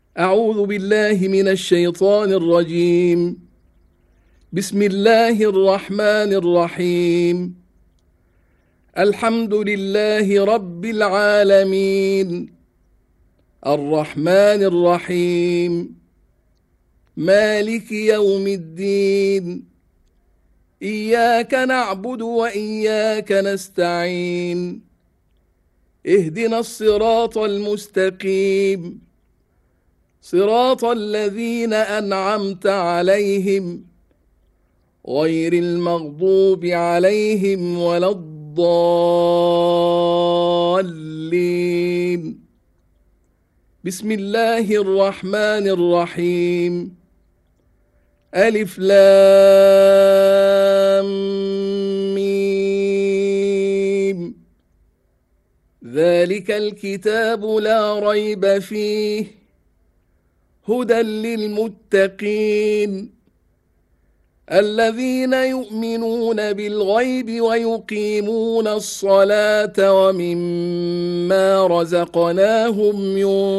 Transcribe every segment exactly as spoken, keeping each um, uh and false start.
أعوذ بالله من الشيطان الرجيم. بسم الله الرحمن الرحيم. الحمد لله رب العالمين، الرحمن الرحيم، مالك يوم الدين، إياك نعبد وإياك نستعين، اهدنا الصراط المستقيم، صراط الذين أنعمت عليهم غير المغضوب عليهم ولا الضالين. بسم الله الرحمن الرحيم. ألف لام ميم. ذلك الكتاب لا ريب فيه هدى للمتقين الذين يؤمنون بالغيب ويقيمون الصلاة ومما رزقناهم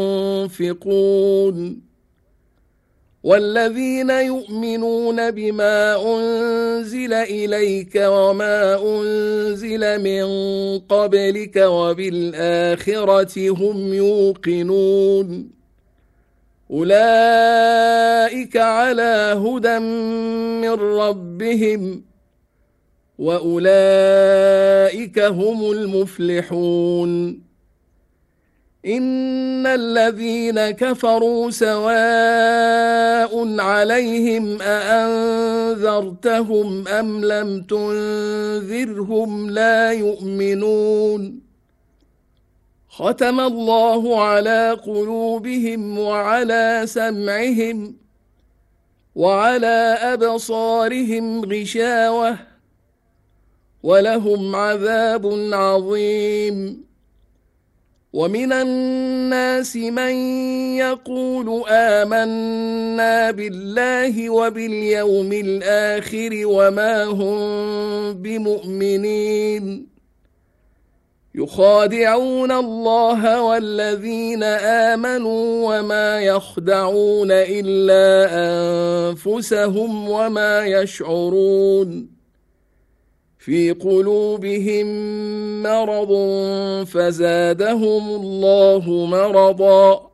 ينفقون والذين يؤمنون بما أنزل إليك وما أنزل من قبلك وبالآخرة هم يوقنون أولئك على هدى من ربهم وأولئك هم المفلحون. إن الذين كفروا سواء عليهم أأنذرتهم أم لم تنذرهم لا يؤمنون. ختم الله على قلوبهم وعلى سمعهم وعلى أبصارهم غشاوة ولهم عذاب عظيم. ومن الناس من يقول آمنا بالله وباليوم الآخر وما هم بمؤمنين يخادعون الله والذين آمنوا وما يخدعون إلا أنفسهم وما يشعرون. في قلوبهم مرض فزادهم الله مرضا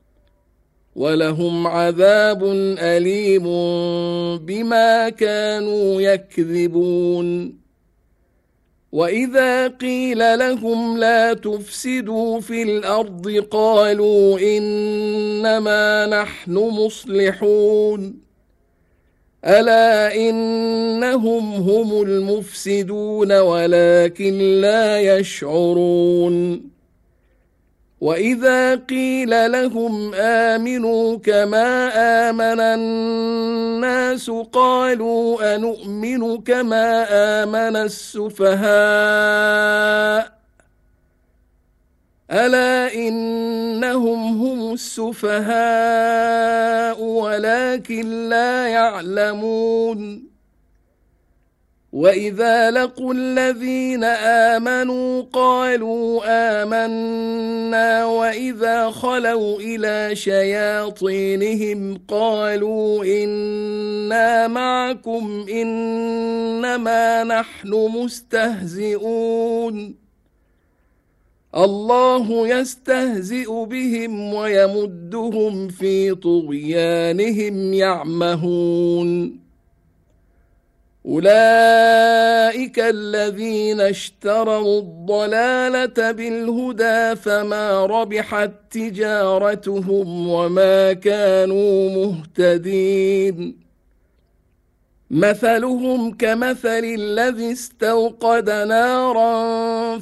ولهم عذاب أليم بما كانوا يكذبون. وإذا قيل لهم لا تفسدوا في الأرض قالوا إنما نحن مصلحون ألا إنهم هم المفسدون ولكن لا يشعرون. وإذا قيل لهم آمنوا كما آمن الناس قالوا أنؤمن كما آمن السفهاء ألا إنهم هم السفهاء ولكن لا يعلمون. وإذا لقوا الذين آمنوا قالوا آمنا وإذا خلوا إلى شياطينهم قالوا إنا معكم إنما نحن مستهزئون الله يستهزئ بهم ويمدهم في طغيانهم يعمهون. أولئك الذين اشتروا الضلالة بالهدى فما ربحت تجارتهم وما كانوا مهتدين. مثلهم كمثل الذي استوقد نارا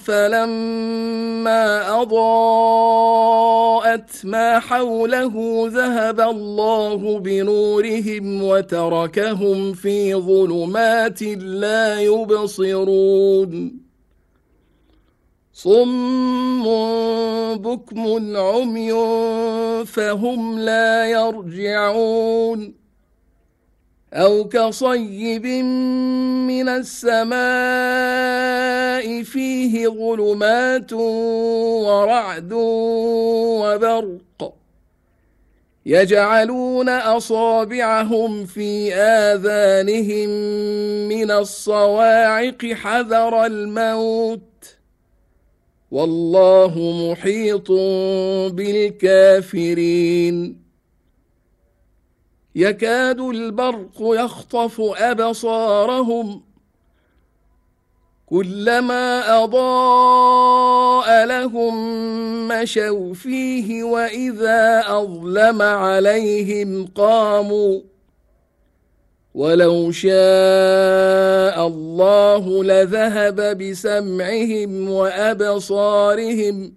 فلما أضاءت ما حوله ذهب الله بنورهم وتركهم في ظلمات لا يبصرون. صم بكم عمي فهم لا يرجعون. أو كصيب من السماء فيه ظلمات ورعد وبرق يجعلون أصابعهم في آذانهم من الصواعق حذر الموت والله محيط بالكافرين يكاد البرق يخطف أبصارهم كلما أضاء لهم مشوا فيه وإذا أظلم عليهم قاموا ولو شاء الله لذهب بسمعهم وأبصارهم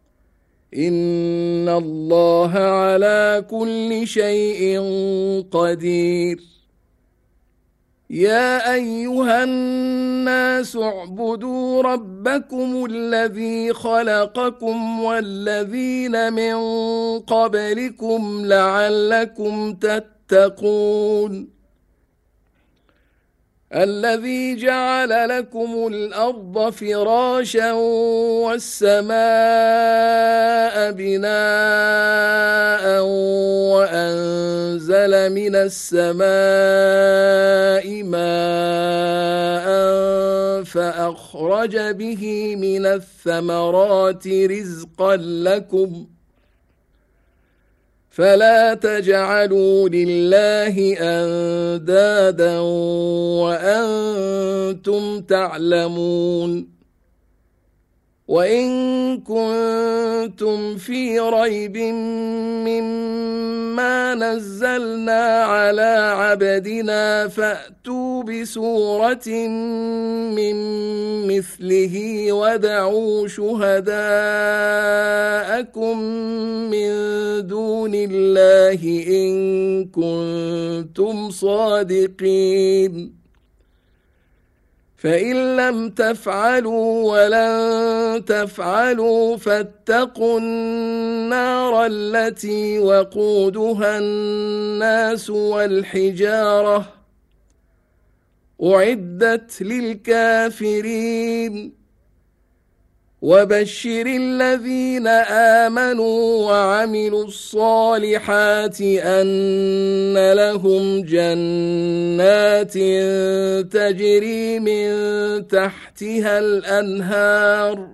إن الله على كل شيء قدير يا أيها الناس اعبدوا ربكم الذي خلقكم والذين من قبلكم لعلكم تتقون الذي جعل لكم الأرض فراشا والسماء بناء وأنزل من السماء ماء فأخرج به من الثمرات رزقا لكم فلا تجعلوا لله أندادا وأنتم تعلمون وإن كنتم في ريب مما نزلنا على عبدنا فأتوا بسورة من مثله ودعوا شهداءكم من دون الله إن كنتم صادقين فإن لم تفعلوا ولن تفعلوا فاتقوا النار التي وقودها الناس والحجارة أعدت للكافرين وبشر الذين آمنوا وعملوا الصالحات أن لهم جنات تجري من تحتها الأنهار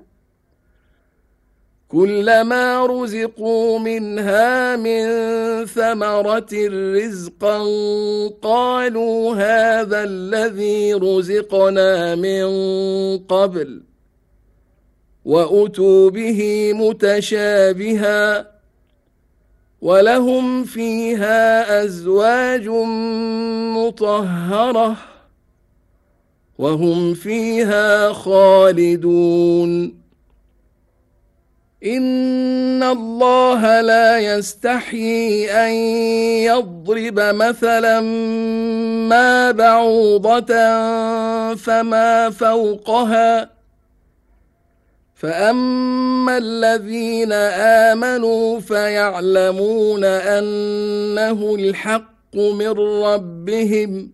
كلما رزقوا منها من ثمرة رزقا قالوا هذا الذي رزقنا من قبل وأتوا به متشابها ولهم فيها أزواج مطهرة وهم فيها خالدون إن الله لا يستحيي أن يضرب مثلا ما بعوضة فما فوقها فأما الذين آمنوا فيعلمون أنه الحق من ربهم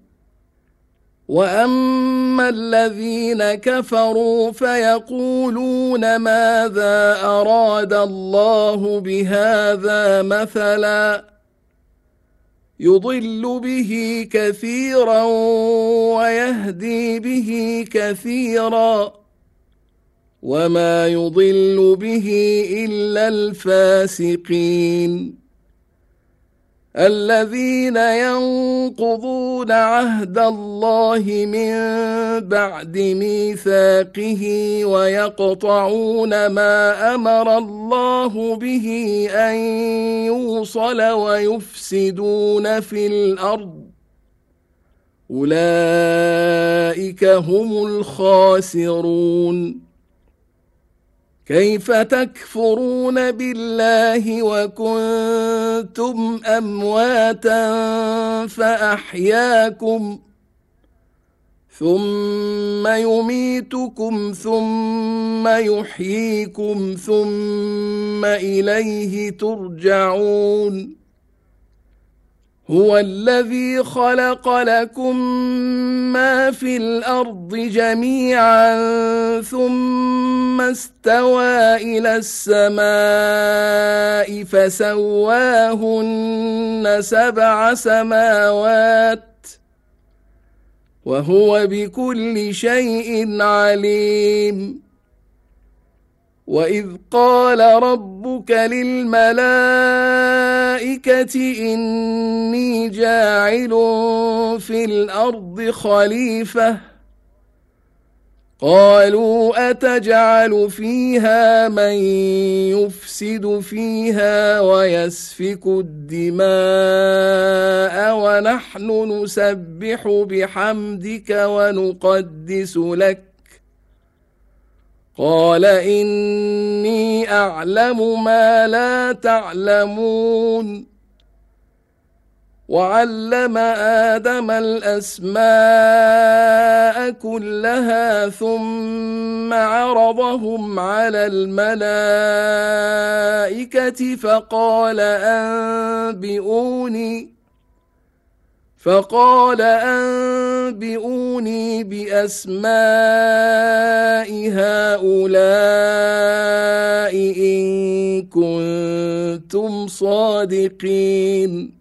وأما الذين كفروا فيقولون ماذا أراد الله بهذا مثلا يضل به كثيرا ويهدي به كثيرا وما يضل به إلا الفاسقين الذين ينقضون عهد الله من بعد ميثاقه ويقطعون ما أمر الله به أن يوصل ويفسدون في الأرض أولئك هم الخاسرون كيف تكفرون بالله وكنتم أمواتا فأحياكم ثم يميتكم ثم يحييكم ثم إليه ترجعون هو الذي خلق لكم ما في الأرض جميعا ثم استوى إلى السماء فسواهن سبع سماوات وهو بكل شيء عليم. وإذ قال ربك للملائكة إني جاعل في الأرض خليفة قالوا أتجعل فيها من يفسد فيها ويسفك الدماء ونحن نسبح بحمدك ونقدس لك قال إني أعلم ما لا تعلمون. وعلم آدم الأسماء كلها ثم عرضهم على الملائكة فقال أنبئوني فقال أنبئوني بأسماء هؤلاء إن كنتم صادقين.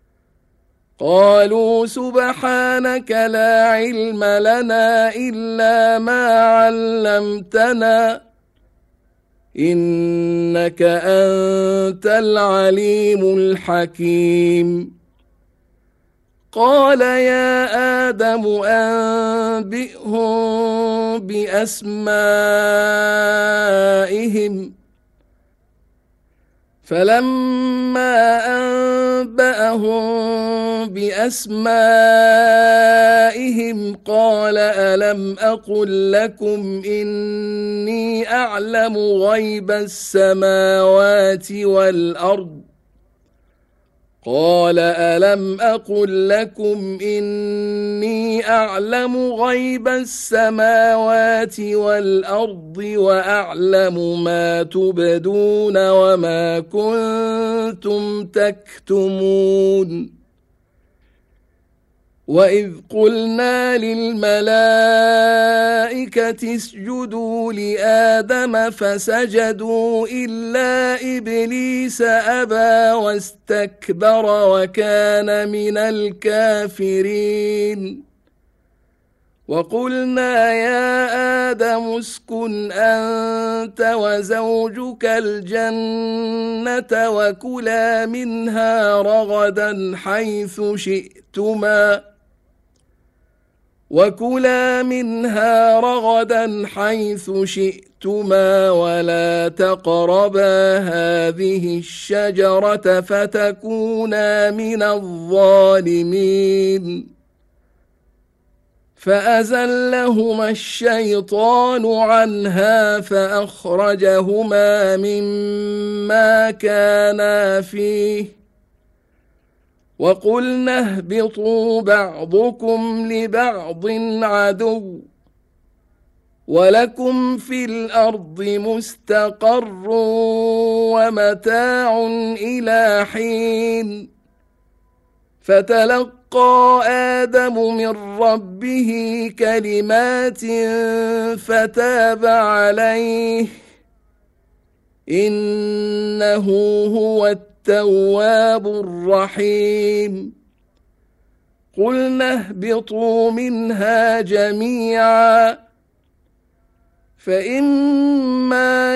قالوا سبحانك لا علم لنا إلا ما علمتنا إنك أنت العليم الحكيم. قال يا آدم أنبئهم بأسمائهم فلما أنبأهم بأسمائهم قال ألم أقل لكم إني أعلم غيب السماوات والأرض قال ألم أقل لكم إني أعلم غيب السماوات والأرض وأعلم ما تبدون وما كنتم تكتمون. وإذ قلنا للملائكة اسجدوا لآدم فسجدوا إلا إبليس أبى واستكبر وكان من الكافرين. وقلنا يا آدم اسكن أنت وزوجك الجنة وكلا منها رغدا حيث شئتما وكلا منها رغدا حيث شئتما ولا تقربا هذه الشجرة فتكونا من الظالمين. فأزلهما الشيطان عنها فأخرجهما مما كانا فيه وقلنا اهبطوا بعضكم لبعض عدو ولكم في الأرض مستقر ومتاع إلى حين. فتلقى آدم من ربه كلمات فتاب عليه إنه هو التواب الرحيم. قلنا اهبطوا منها جميعا فإما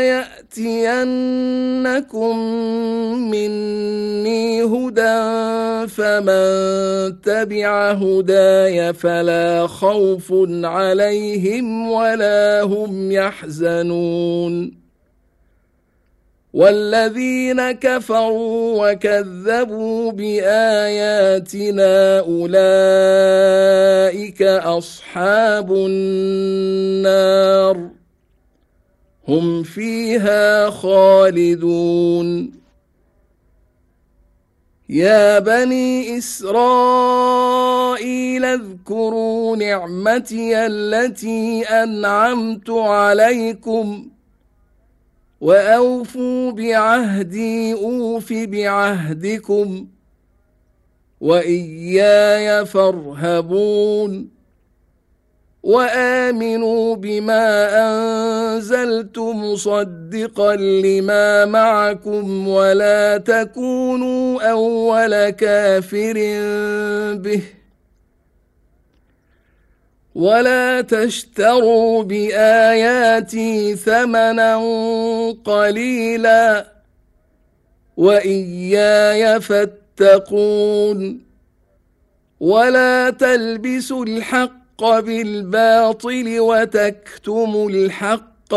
يأتينكم مني هدى فمن تبع هداي فلا خوف عليهم ولا هم يحزنون. والذين كفروا وكذبوا بآياتنا أولئك أصحاب النار هم فيها خالدون. يا بني إسرائيل اذكروا نعمتي التي أنعمت عليكم وأوفوا بعهدي أوف بعهدكم وإياي فارهبون وآمنوا بما أنزلت مصدقا لما معكم ولا تكونوا أول كافر به ولا تشتروا بآياتي ثمنا قليلا وإياي فاتقون ولا تلبسوا الحق بالباطل وتكتموا الحق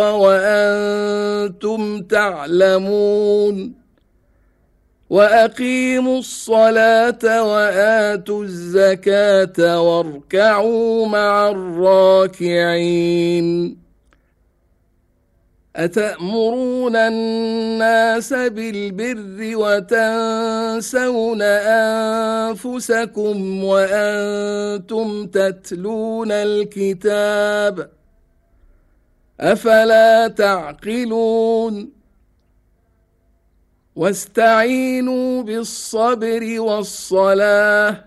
وأنتم تعلمون وأقيموا الصلاة وآتوا الزكاة واركعوا مع الراكعين أتأمرون الناس بالبر وتنسون أنفسكم وأنتم تتلون الكتاب أفلا تعقلون واستعينوا بالصبر والصلاة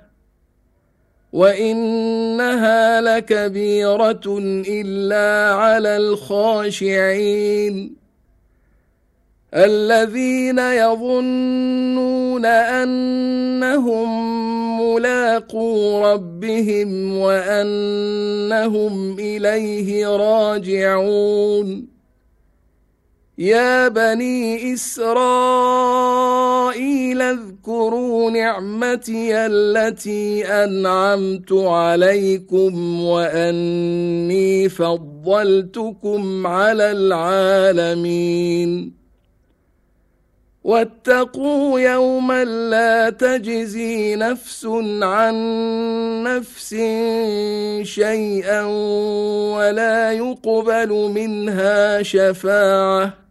وإنها لكبيرة إلا على الخاشعين الذين يظنون أنهم ملاقو ربهم وأنهم إليه راجعون يا بني إسرائيل اذكروا نعمتي التي أنعمت عليكم وأني فضلتكم على العالمين واتقوا يوما لا تجزي نفس عن نفس شيئا ولا يقبل منها شفاعة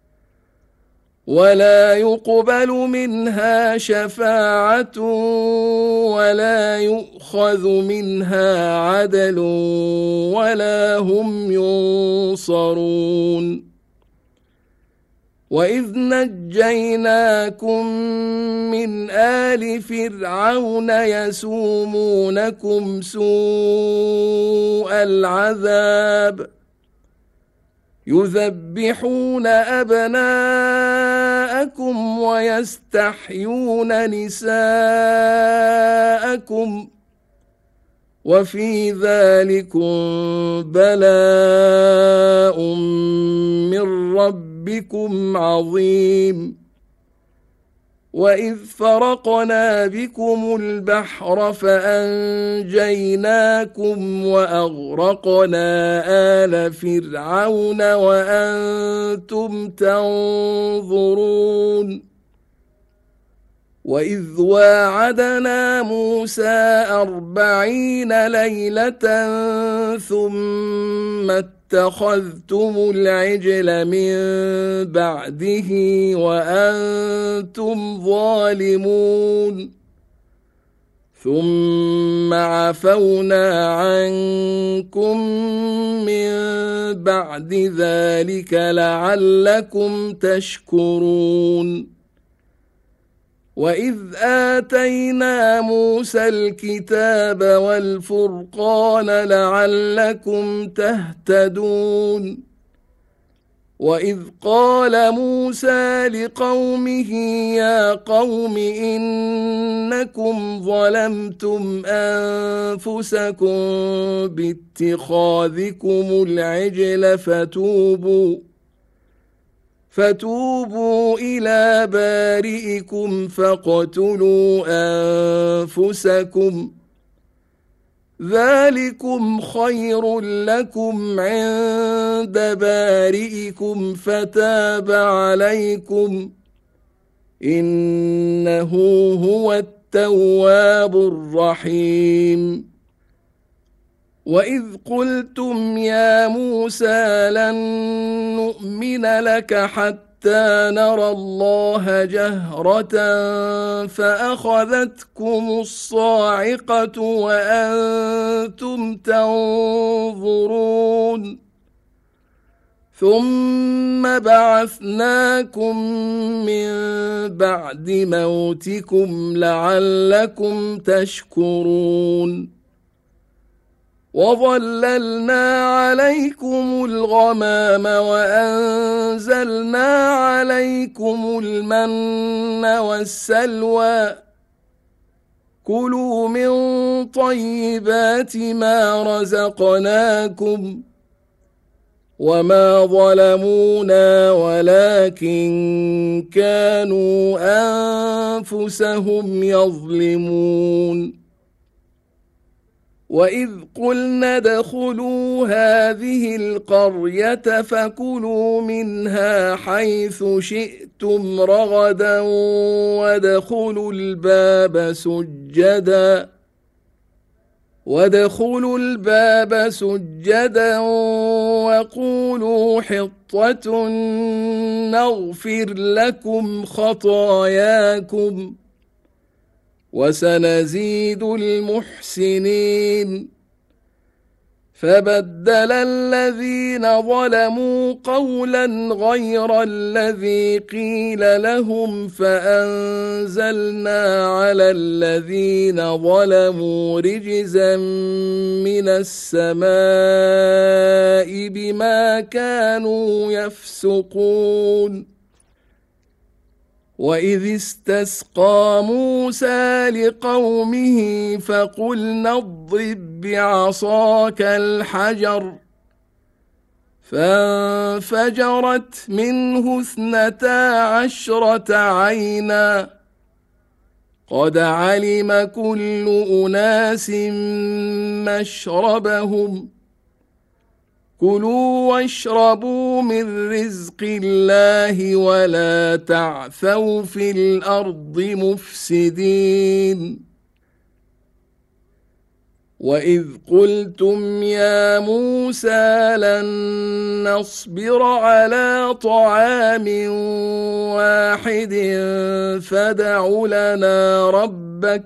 ولا يقبل منها شفاعة ولا يؤخذ منها عدل ولا هم ينصرون وإذ نجيناكم من آل فرعون يسومونكم سوء العذاب يذبحون أبناءكم ويستحيون نساءكم وفي ذلكم بلاء من ربكم عظيم وإذ فرقنا بكم البحر فأنجيناكم وأغرقنا آل فرعون وأنتم تنظرون وإذ واعدنا موسى أربعين ليلة ثم اتخذتم العجل من بعده وأنتم ظالمون ثم عفونا عنكم من بعد ذلك لعلكم تشكرون وإذ آتينا موسى الكتاب والفرقان لعلكم تهتدون وإذ قال موسى لقومه يا قوم إنكم ظلمتم أنفسكم باتخاذكم العجل فتوبوا فتوبوا إلى بارئكم فاقتلوا أنفسكم ذلكم خير لكم عند بارئكم فتاب عليكم إنه هو التواب الرحيم وإذ قلتم يا موسى لن نؤمن لك حتى نرى الله جهرة فأخذتكم الصاعقة وأنتم تنظرون ثم بعثناكم من بعد موتكم لعلكم تشكرون وظللنا عليكم الغمام وأنزلنا عليكم المن والسلوى كلوا من طيبات ما رزقناكم وما ظلمونا ولكن كانوا أنفسهم يظلمون وإذ قلنا ادخلوا هذه القرية فكلوا منها حيث شئتم رغدا وادخلوا الباب سجدا وادخلوا الباب سجدا وقولوا حطة نغفر لكم خطاياكم وسنزيد المحسنين فبدل الذين ظلموا قولا غير الذي قيل لهم فأنزلنا على الذين ظلموا رجزا من السماء بما كانوا يفسقون وإذ استسقى موسى لقومه فقلنا اضرب بعصاك الحجر فانفجرت منه اثنتا عشرة عينا قد علم كل أناس مشربهم كلوا واشربوا من رزق الله ولا تعثوا في الأرض مفسدين وإذ قلتم يا موسى لن نصبر على طعام واحد فادع لنا ربك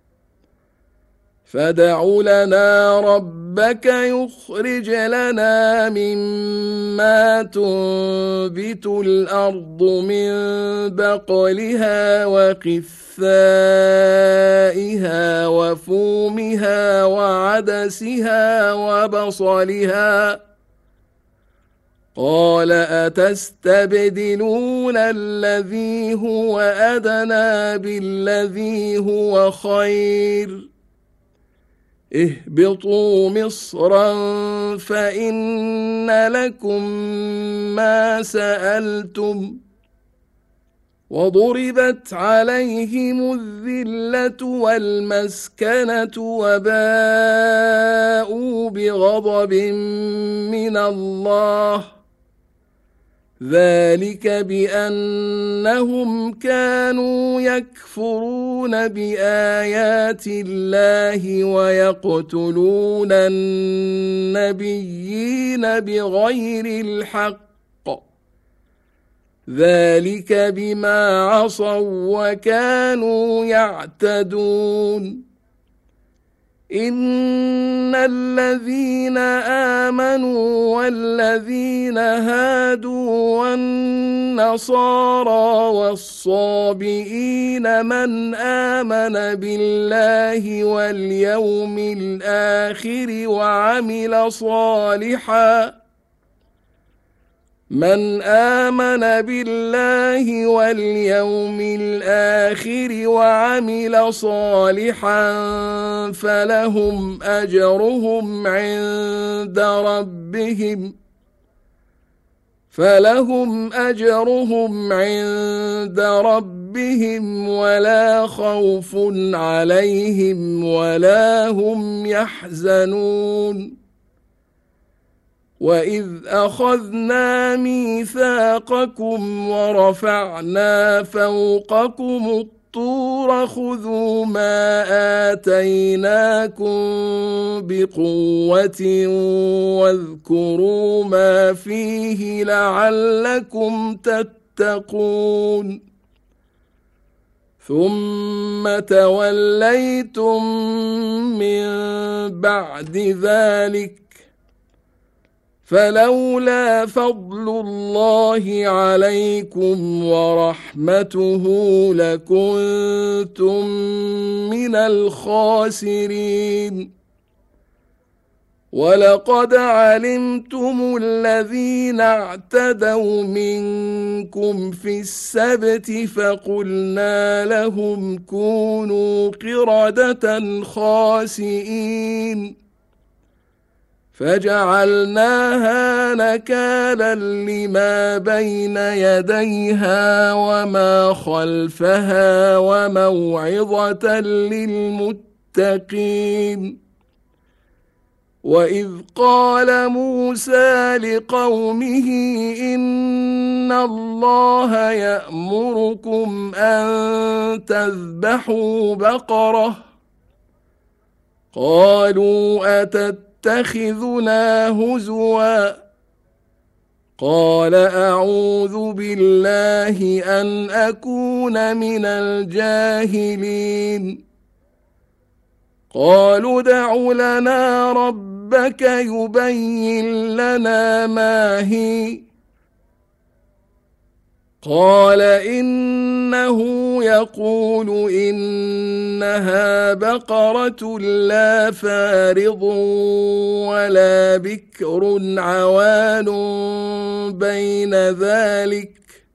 فادع لنا ربك يخرج لنا مما تنبت الأرض من بقلها وقثائها وفومها وعدسها وبصلها قال أتستبدلون الذي هو أدنى بالذي هو خير اهبطوا مصرا فإن لكم ما سألتم وضربت عليهم الذلة والمسكنة وباءوا بغضب من الله ذلك بأنهم كانوا يكفرون بآيات الله ويقتلون النبيين بغير الحق ذلك بما عصوا وكانوا يعتدون إن الذين آمنوا والذين هادوا والنصارى والصابئين من آمن بالله واليوم الآخر وعمل صالحاً من آمن بالله واليوم الآخر وعمل صالحا فلهم أجرهم عند ربهم فلهم أجرهم عند ربهم ولا خوف عليهم ولا هم يحزنون وإذ أخذنا ميثاقكم ورفعنا فوقكم الطور خذوا ما آتيناكم بقوة واذكروا ما فيه لعلكم تتقون ثم توليتم من بعد ذلك فلولا فضل الله عليكم ورحمته لكنتم من الخاسرين. ولقد علمتم الذين اعتدوا منكم في السبت فقلنا لهم كونوا قردة خاسئين فجعلناها نكالا لما بين يديها وما خلفها وموعظة للمتقين. وإذ قال موسى لقومه إن الله يأمركم أن تذبحوا بقرة قالوا أتتخذنا هزوا قال أعوذ بالله أن أكون من الجاهلين. قالوا ادع لنا ربك يبين لنا ما هي قال إنه يقول إنها بقرة لا فارض ولا بكر عوان بين ذلك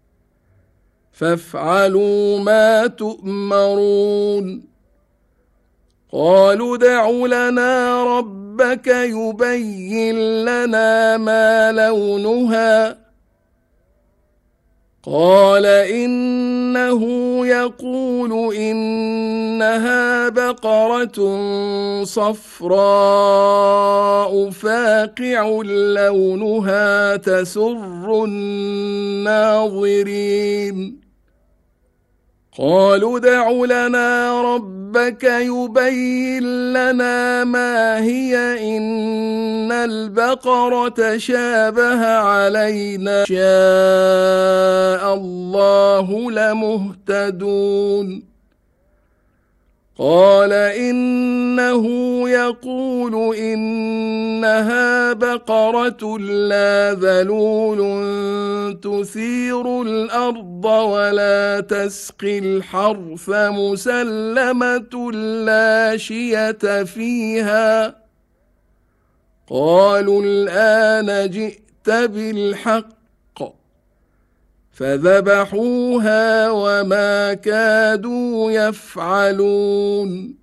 فافعلوا ما تؤمرون. قالوا ادع لنا ربك يبين لنا ما لونها قال إنه يقول إنها بقرة صفراء فاقع لونها تسر الناظرين. قالوا ادع لنا ربك يبين لنا ما هي إن البقرة شابه علينا شاء الله لمهتدون. قال إنه يقول إنها بقرة لا ذلول تثير الأرض ولا تسقي الحرث مسلمة لا شية فيها قالوا الآن جئت بالحق فذبحوها وما كادوا يفعلون.